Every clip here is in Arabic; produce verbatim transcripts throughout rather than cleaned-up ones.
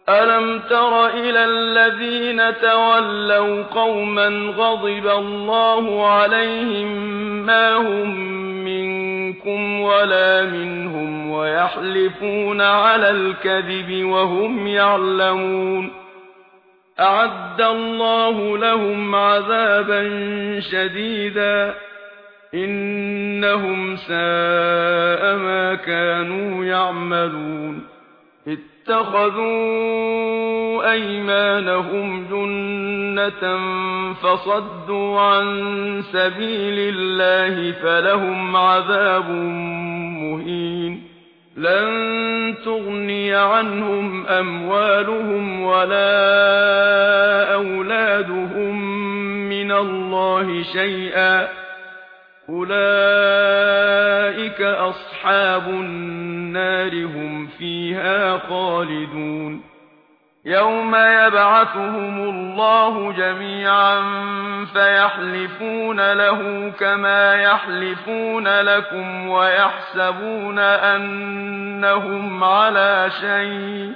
أَلَمْ تَرَ إِلَى الَّذِينَ تَوَلَّوْا قَوْمًا غَضِبَ اللَّهُ عَلَيْهِم مَّا هُم مِّنكُمْ وَلَا مِنْهُمْ وَيَحْلِفُونَ عَلَى الْكَذِبِ وَهُمْ يَعْلَمُونَ أَعَدَّ اللَّهُ لَهُمْ عَذَابًا شَدِيدًا إِنَّهُمْ سَاءَ مَا كَانُوا يَعْمَلُونَ اتَّخَذُوا أَيْمَانَهُمْ جُنَّةً فَصَدُّوا عَن سَبِيلِ اللَّهِ فَلَهُمْ عَذَابٌ مُّهِينٌ لَّن تُغْنِيَ عَنْهُمْ أَمْوَالُهُمْ وَلَا أَوْلَادُهُم مِّنَ اللَّهِ شَيْئًا أُولَٰئِكَ أَصْحَابُ النَّارِ هُمْ فِيهَا خَالِدُونَ يَوْمَ يَبْعَثُهُمُ اللَّهُ جَمِيعًا فَيَحْلِفُونَ لَهُ كَمَا يَحْلِفُونَ لَكُمْ وَيَحْسَبُونَ أَنَّهُمْ عَلَىٰ شَيْءٍ ۚ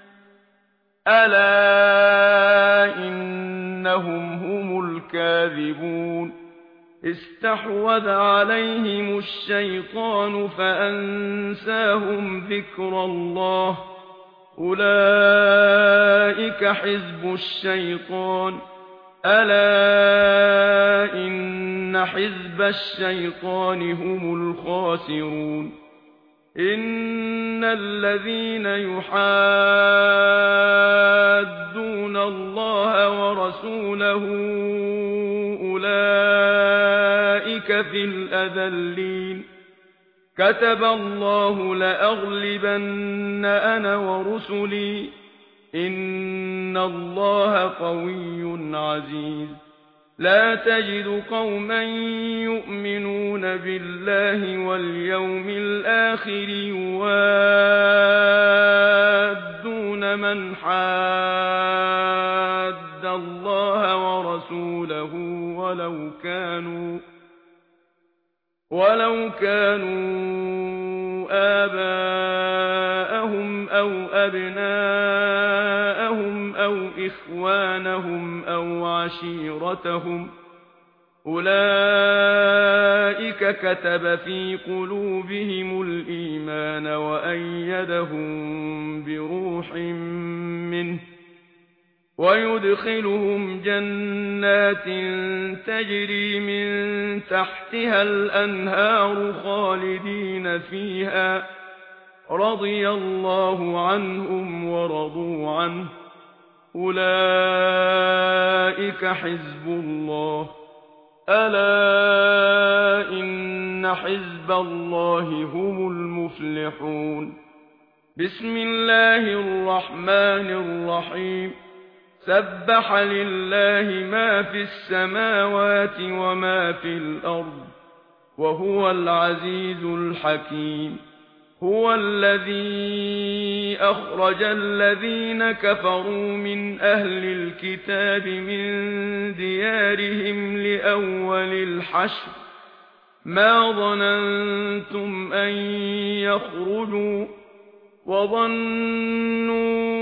أَلَا إِنَّهُمْ هُمُ الْكَاذِبُونَ اسْتَحْوَذَ عَلَيْهِمُ الشَّيْطَانُ فَأَنسَاهُمْ ذِكْرَ اللَّهِ ۚ أُولَٰئِكَ حِزْبُ الشَّيْطَانِ ۚ أَلَا إِنَّ حِزْبَ الشَّيْطَانِ هُمُ الْخَاسِرُونَ إِنَّ الَّذِينَ يُحَادُّونَ اللَّهَ وَرَسُولَهُ أُولَٰئِكَ فِي الْأَذَلِّينَ كَتَبَ اللَّهُ لَأَغْلِبَنَّ أَنَا وَرُسُلِي إِنَّ اللَّهَ قَوِيٌّ عَزِيزٌ لَا تَجِدُ قَوْمًا يُؤْمِنُونَ بِاللَّهِ وَالْيَوْمِ الْآخِرِ يُوَادُّونَ مَنْ حَادَّ اللَّهَ وَرَسُولَهُ وَلَوْ كَانُوا وَلَوْ كَانُوا آبَاءَهُمْ أَوْ أَبْنَاءَهُمْ أَوْ إِخْوَانَهُمْ أَوْ عَشِيرَتَهُمْ ۚ أُولَٰئِكَ كَتَبَ فِي قُلُوبِهِمُ الْإِيمَانَ وَأَيَّدَهُم بِرُوحٍ مِّنْهُ وَيُدْخِلُهُمْ جَنَّاتٍ تَجْرِي مِن تَحْتِهَا الْأَنْهَارُ خَالِدِينَ فِيهَا ۚ رَضِيَ اللَّهُ عَنْهُمْ وَرَضُوا عَنْهُ ۚ أُولَٰئِكَ حِزْبُ اللَّهِ ۚ أَلَا إِنَّ حِزْبَ اللَّهِ هُمُ الْمُفْلِحُونَ بِسْمِ اللَّهِ الرَّحْمَٰنِ الرَّحِيمِ سَبَّحَ لِلَّهِ مَا فِي السَّمَاوَاتِ وَمَا فِي الْأَرْضِ وَهُوَ الْعَزِيزُ الْحَكِيمُ هُوَ الَّذِي أَخْرَجَ الَّذِينَ كَفَرُوا مِنْ أَهْلِ الْكِتَابِ مِنْ دِيَارِهِمْ لِأَوَّلِ الْحَشْرِ مَا ظَنَنتُمْ أَنْ يَخْرُجُوا وَظَنُّوا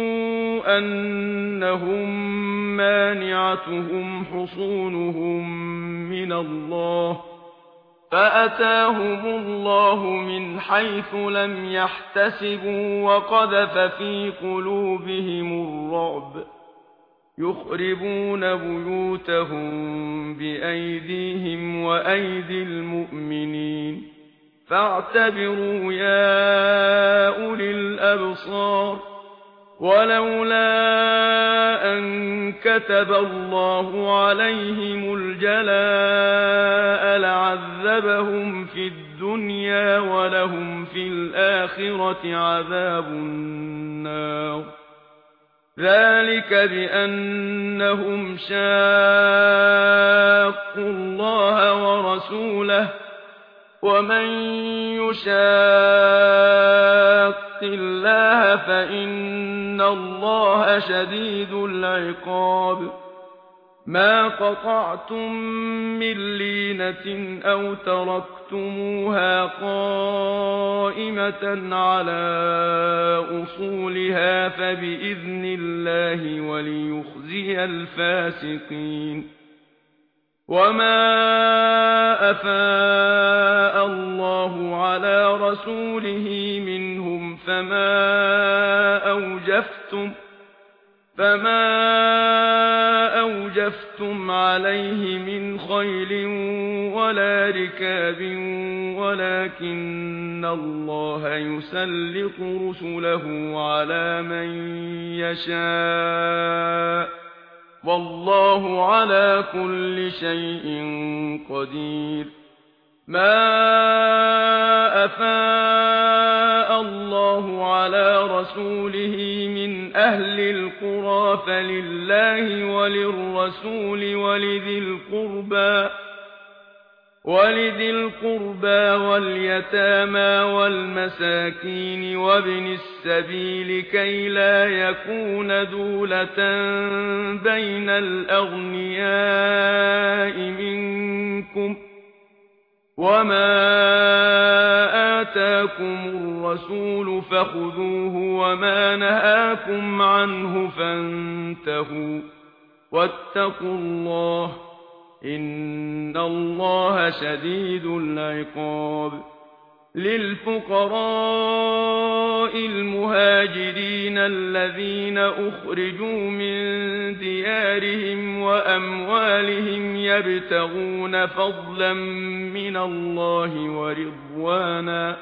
أَنَّهُم مَّانِعَتُهُمْ حُصُونُهُم مِّنَ اللَّهِ فَأَتَاهُمُ اللَّهُ مِنْ حَيْثُ لَمْ يَحْتَسِبُوا وَقَذَفَ فِي قُلُوبِهِمُ الرُّعْبَ يُخْرِبُونَ بُيُوتَهُم بِأَيْدِيهِمْ وَأَيْدِي الْمُؤْمِنِينَ فَاعْتَبِرُوا يَا أُولِي الْأَبْصَارِ وَلَوْلَا أَن كَتَبَ اللَّهُ عَلَيْهِمُ الْجَلَاءَ لَعَذَّبَهُمْ فِي الدُّنْيَا وَلَهُمْ فِي الْآخِرَةِ عَذَابُ النَّارِ ذَلِكَ بِأَنَّهُمْ شَاقُّوا اللَّهَ وَرَسُولَهُ وَمَن يُشَاقِّ اللَّهَ فَإِنَّ اللَّهَ شَدِيدُ الْعِقَابِ ما قطعتم من لينة أو تركتموها قائمة على أصولها فبإذن الله وليخزي الفاسقين. وما أفاء الله على رسوله منهم فما أوجفتم فما أوجفتم عليه من خيل ولا ركاب ولكن الله يسلط رسله على من يشاء والله على كل شيء قدير. ما أفاء الله على رسوله من أهل القرى فلله وللرسول ولذي القربى ولذي القربى واليتامى والمساكين وابن السبيل كي لا يكون دولة بين الأغنياء منكم. وما آتاكم الرسول فخذوه وما نهاكم عنه فانتهوا واتقوا الله إن الله شديد العقاب. للفقراء المهاجرين الذين أخرجوا من ديارهم وأموالهم يبتغون فضلا من الله ورضوانا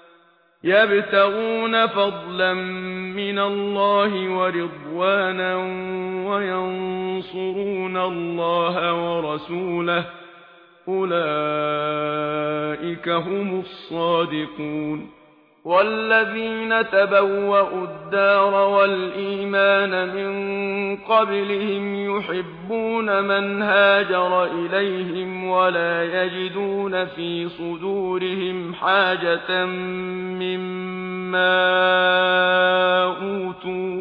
يبتغون فضلا من الله ورضوانا وينصرون الله ورسوله أولئك هم الصادقون. والذين تبوأوا الدار والإيمان من قبلهم يحبون من هاجر إليهم ولا يجدون في صدورهم حاجة مما أوتوا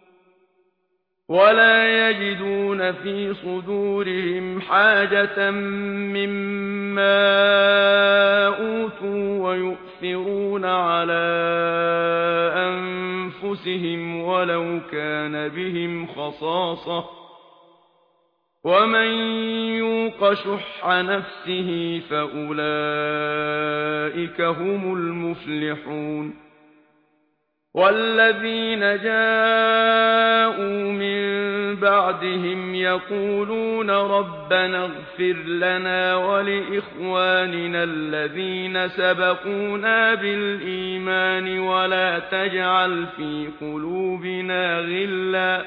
ولا يجدون في صدورهم حاجة مما أوتوا ويؤثرون على أنفسهم ولو كان بهم خصاصة ومن يوق شح نفسه فأولئك هم المفلحون. والذين جاءوا من بعدهم يقولون ربنا اغفر لنا ولإخواننا الذين سبقونا بالإيمان ولا تجعل في قلوبنا غلا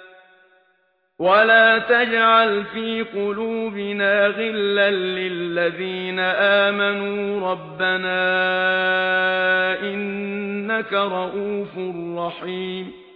ولا تجعل في قلوبنا غلا للذين آمنوا ربنا إنك رؤوف رحيم.